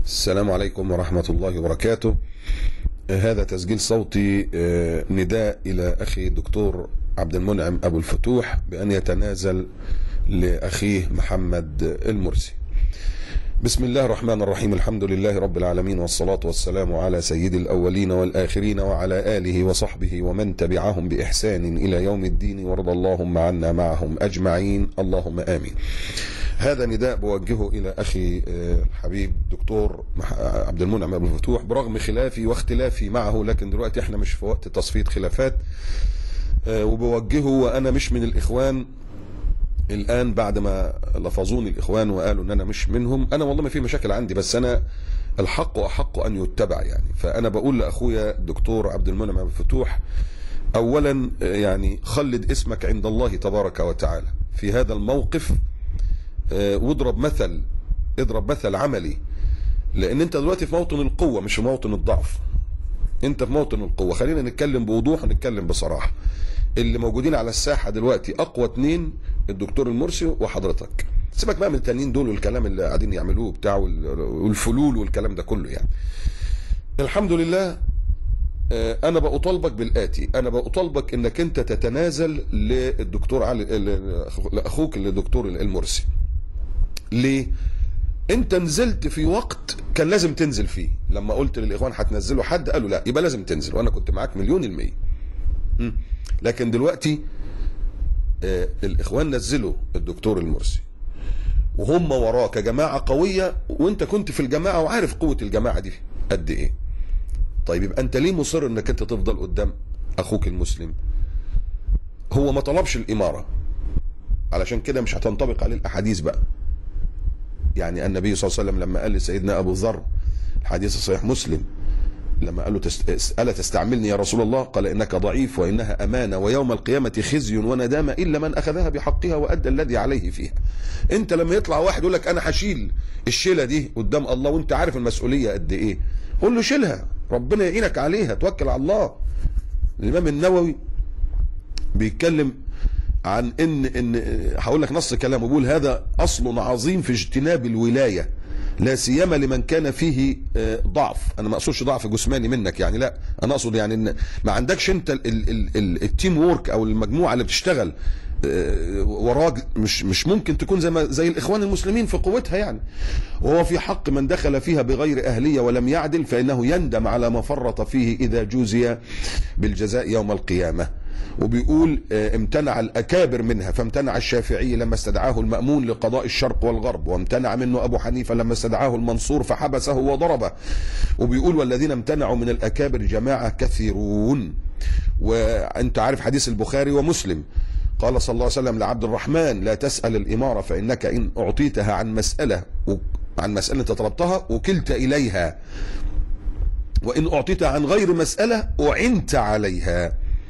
السلام عليكم ورحمة الله وبركاته. هذا تسجيل صوتي نداء إلى أخي الدكتور عبد المنعم أبو الفتوح بأن يتنازل لأخيه محمد المرسي. بسم الله الرحمن الرحيم، الحمد لله رب العالمين، والصلاة والسلام على سيد الأولين والآخرين وعلى آله وصحبه ومن تبعهم بإحسان إلى يوم الدين، وارض اللهم عنا معهم أجمعين، اللهم آمين. هذا نداء بوجهه إلى أخي الحبيب دكتور عبد المنعم أبو الفتوح برغم خلافي واختلافي معه، لكن دلوقتي احنا مش في وقت تصفية خلافات، وبوجهه وأنا مش من الإخوان الآن بعد ما لفظوني الإخوان وقالوا أن أنا مش منهم. أنا والله ما في مشاكل عندي، بس أنا الحق أحق أن يتبع يعني. فأنا بقول لأخويا الدكتور عبد المنعم أبو الفتوح، أولا يعني خلد اسمك عند الله تبارك وتعالى في هذا الموقف، واضرب مثل عملي، لأن أنت دلوقتي في موطن القوة مش في موطن الضعف. أنت في موطن القوة، خلينا نتكلم بوضوح ونتكلم بصراحة. اللي موجودين على الساحة دلوقتي أقوى اتنين الدكتور المرسي وحضرتك. سيبك بقى من التانيين دول والكلام اللي قاعدين يعملوه بتاع والفلول والكلام ده كله يعني. الحمد لله. أنا بأطالبك بالآتي، أنا بأطالبك إنك أنت تتنازل للدكتور علي، لأخوك الدكتور المرسي. ليه؟ أنت نزلت في وقت كان لازم تنزل فيه. لما قلت للإخوان هتنزلوا حد قالوا لا، يبقى لازم تنزل، وأنا كنت معاك 1,000,000%. لكن دلوقتي الإخوان نزلوا الدكتور المرسي وهم وراه كجماعة قوية، وأنت كنت في الجماعة وعارف قوة الجماعة دي قد إيه. طيب يبقى أنت ليه مصر إنك أنت تفضل قدام أخوك المسلم؟ هو ما طلبش الإمارة، علشان كده مش هتنطبق عليه الأحاديث بقى. يعني النبي صلى الله عليه وسلم لما قال لسيدنا أبو ذر، الحديث الصحيح مسلم، لما قال له ألا تستعملني يا رسول الله؟ قال إنك ضعيف وإنها أمانة ويوم القيامة خزي وندامة إلا من أخذها بحقها وأدى الذي عليه فيها. أنت لما يطلع واحد يقول لك أنا هشيل الشيلة دي قدام الله وأنت عارف المسؤولية قد إيه، قول له شيلها، ربنا يعينك عليها، توكل على الله. الإمام النووي بيتكلم عن إن هقول لك نص كلامه، بيقول هذا أصل عظيم في اجتناب الولاية، لا سيما لمن كان فيه ضعف. انا ما اقصدش ضعف جسماني منك يعني، لا، انا اقصد يعني ان ما عندكش انت التيم وورك او المجموعه اللي بتشتغل وراك، مش ممكن تكون زي الاخوان المسلمين في قوتها يعني. وهو في حق من دخل فيها بغير اهليه ولم يعدل فانه يندم على ما فرط فيه اذا جوزي بالجزاء يوم القيامه. وبيقول امتنع الأكابر منها، فامتنع الشافعي لما استدعاه المأمون لقضاء الشرق والغرب، وامتنع منه أبو حنيفة لما استدعاه المنصور فحبسه وضربه. وبيقول والذين امتنعوا من الأكابر جماعة كثيرون. وانت عارف حديث البخاري ومسلم، قال صلى الله عليه وسلم لعبد الرحمن لا تسأل الإمارة فإنك إن أعطيتها عن مسألة انت طلبتها وكلت إليها، وإن أعطيتها عن غير مسألة أعنت عليها.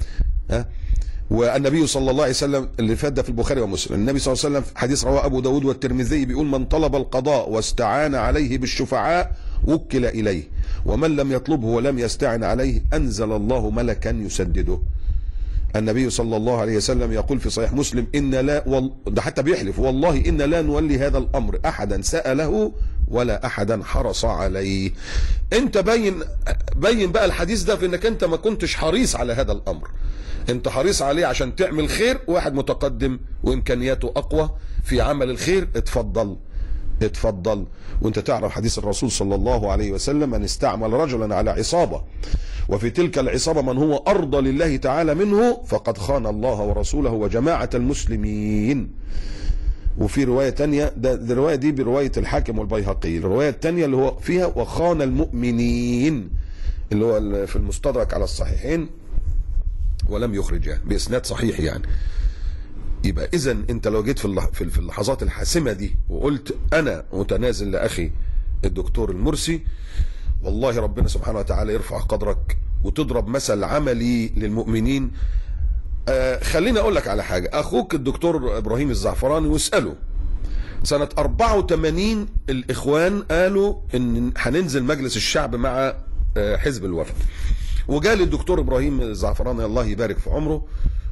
والنبي صلى الله عليه وسلم اللي فات ده في البخاري ومسلم، النبي صلى الله عليه وسلم في حديث رواه أبو داود والترمذي بيقول من طلب القضاء واستعان عليه بالشفعاء وكل إليه، ومن لم يطلبه ولم يستعن عليه أنزل الله ملكا يسدده. النبي صلى الله عليه وسلم يقول في صحيح مسلم إن لا ده حتى بيحلف والله إن لا نولي هذا الأمر أحدا سأله ولا أحدا حرص عليه. انت بين بقى الحديث ده في انك انت ما كنتش حريص على هذا الأمر، انت حريص عليه عشان تعمل خير، واحد متقدم وإمكانياته أقوى في عمل الخير، اتفضل. وانت تعرف حديث الرسول صلى الله عليه وسلم من استعمل رجلا على عصابة وفي تلك العصابة من هو أرضى لله تعالى منه فقد خان الله ورسوله وجماعة المسلمين. وفي رواية تانية، ده الرواية دي برواية الحاكم والبيهقي، الرواية التانية اللي هو فيها وخان المؤمنين اللي هو في المستدرك على الصحيحين ولم يخرجها بإسناد صحيح يعني. يبقى إذن أنت لو جيت في اللحظات الحاسمة دي وقلت أنا متنازل لأخي الدكتور المرسي، والله ربنا سبحانه وتعالى يرفع قدرك وتضرب مثل عملي للمؤمنين. خليني أقول لك على حاجة، أخوك الدكتور إبراهيم الزعفراني واسأله سنة 84 الإخوان قالوا إن هننزل مجلس الشعب مع حزب الوفد، وجالي الدكتور إبراهيم الزعفراني الله يبارك في عمره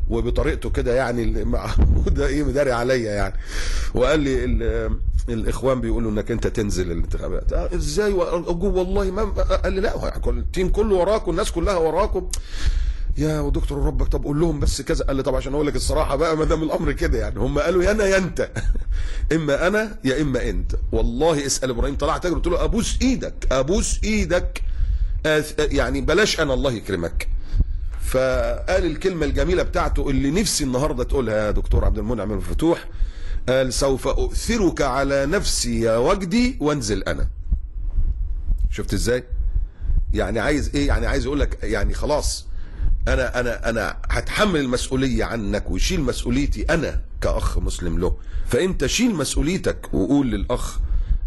وبطريقته كده يعني ده ايه مداري عليا يعني، وقال لي الاخوان بيقولوا انك انت تنزل الانتخابات. ازاي؟ والله ما قال لي لا، التيم كله وراكم، الناس كلها وراكم. يا دكتور ربك، طب قول لهم بس كذا. قال لي طب عشان اقول لك الصراحه بقى، ما دام الامر كده يعني، هم قالوا يا انا يا انت اما انا يا اما انت. والله اسال ابراهيم، طلعت اجري قلت له ابوس ايدك ابوس ايدك يعني بلاش انا الله يكرمك. فقال الكلمه الجميله بتاعته اللي نفسي النهارده تقولها يا دكتور عبد المنعم الفتوح، قال سوف اؤثرك على نفسي يا وجدي وانزل انا. شفت ازاي؟ يعني عايز ايه؟ يعني عايز يقول لك يعني خلاص انا هتحمل المسؤوليه عنك وشيل مسؤوليتي انا كاخ مسلم له، فانت شيل مسؤوليتك وقول للاخ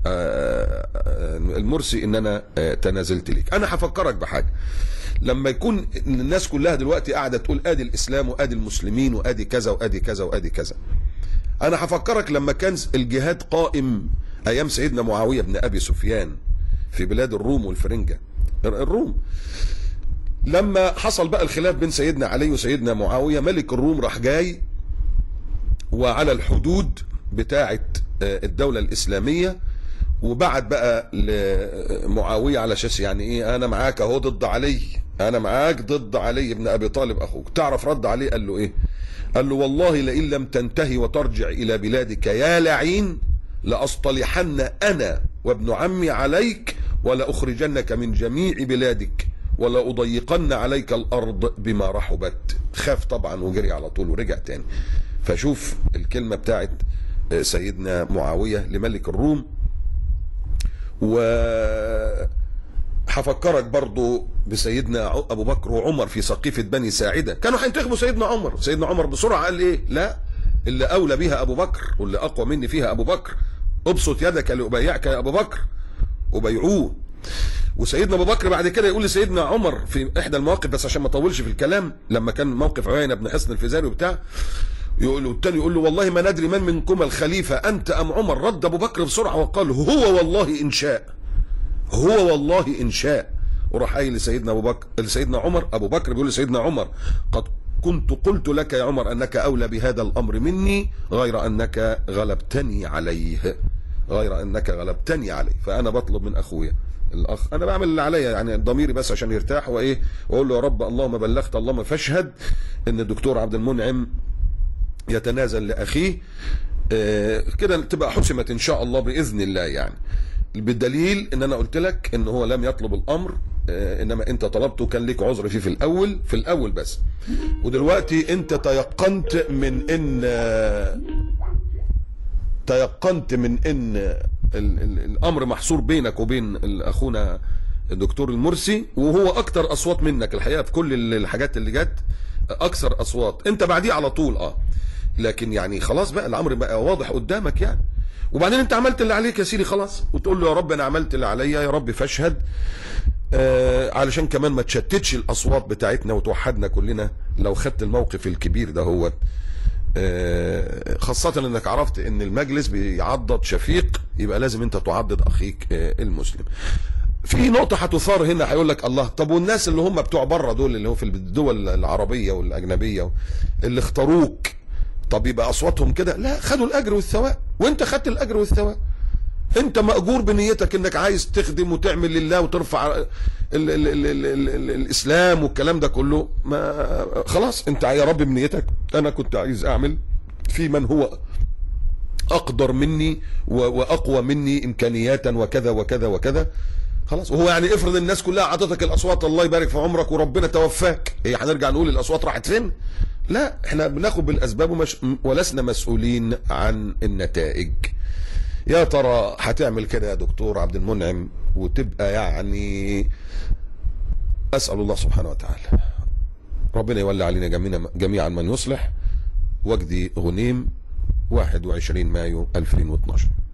المرسي ان انا تنازلت ليك. انا هفكرك بحاجه، لما يكون الناس كلها دلوقتي قاعده تقول ادي الاسلام وادي المسلمين وادي كذا وادي كذا وادي كذا، انا هفكرك لما كان الجهاد قائم ايام سيدنا معاويه بن ابي سفيان في بلاد الروم والفرنجه الروم. لما حصل بقى الخلاف بين سيدنا علي وسيدنا معاويه، ملك الروم راح جاي وعلى الحدود بتاعه الدوله الاسلاميه، وبعت بقى لمعاويه على اساس يعني ايه، انا معاك اهو ضد علي، انا معاك ضد علي بن ابي طالب اخوك. تعرف رد عليه؟ قال له ايه؟ قال له والله لئن لم تنتهي وترجع الى بلادك يا لعين لاصطلحن انا وابن عمي عليك ولاخرجنك من جميع بلادك ولا أضيقن عليك الأرض بما رحبت. خاف طبعا وجري على طول ورجع تاني. فشوف الكلمة بتاعت سيدنا معاوية لملك الروم. وحفكرك برضو بسيدنا أبو بكر وعمر في سقيفة بني ساعدة، كانوا هينتخبوا سيدنا عمر. سيدنا عمر بسرعة قال ايه؟ لا، اللي أولى بها أبو بكر واللي أقوى مني فيها أبو بكر، ابسط يدك لأبايعك يا أبو بكر، وبيعوه. وسيدنا ابو بكر بعد كده يقول لسيدنا عمر في احدى المواقف، بس عشان ما اطولش في الكلام، لما كان موقف عيينه بن حصن الفزاري وبتاع، يقول له الثاني يقول له والله ما ندري من منكم الخليفه انت ام عمر. رد ابو بكر بسرعه وقال هو والله ان شاء، هو والله ان شاء. وراح قايل لسيدنا ابو بكر، لسيدنا عمر، ابو بكر بيقول لسيدنا عمر قد كنت قلت لك يا عمر انك اولى بهذا الامر مني غير انك غلبتني عليه، غير انك غلبتني عليه. فانا بطلب من اخويا الاخ، انا بعمل اللي عليا يعني ضميري بس عشان يرتاح، وايه، واقول له يا رب اللهم بلغت اللهم فاشهد ان الدكتور عبد المنعم يتنازل لاخيه، كده تبقى حسمت ان شاء الله باذن الله يعني. بالدليل ان انا قلت لك ان هو لم يطلب الامر، انما انت طلبته، كان ليك عذر فيه في الاول بس، ودلوقتي انت تيقنت من ان الامر محصور بينك وبين اخونا الدكتور المرسي، وهو اكتر اصوات منك الحقيقه في كل الحاجات اللي جت، اكثر اصوات، انت بعديه على طول لكن يعني خلاص بقى الامر بقى واضح قدامك يعني. وبعدين انت عملت اللي عليك يا سيدي خلاص، وتقول له يا رب انا عملت اللي عليا، يا رب فاشهد، علشان كمان ما تشتتش الاصوات بتاعتنا وتوحدنا كلنا لو خدت الموقف الكبير ده. هو خاصة انك عرفت ان المجلس بيعضد شفيق، يبقى لازم انت تعضد اخيك المسلم. في نقطة هتثار هنا، هيقول لك الله، طب والناس اللي هم بتوع بره دول اللي هو في الدول العربية والاجنبية اللي اختاروك، طب يبقى اصواتهم كده؟ لا، خدوا الاجر والثواب، وانت خدت الاجر والثواب. انت مأجور بنيتك انك عايز تخدم وتعمل لله وترفع الاسلام والكلام ده كله. ما خلاص انت يا رب بنيتك، انا كنت عايز اعمل في من هو اقدر مني واقوى مني امكانياتا وكذا وكذا وكذا، خلاص. وهو يعني افرض الناس كلها عطتك الاصوات، الله يبارك في عمرك، وربنا توفاك، هي هنرجع نقول الاصوات راحت فين؟ لا، احنا بناخد بالاسباب ولسنا مسؤولين عن النتائج. يا ترى هتعمل كده يا دكتور عبد المنعم وتبقى يعني، اسال الله سبحانه وتعالى ربنا يولي علينا جميعا من يصلح. وجدي غنيم، 21 مايو 2012.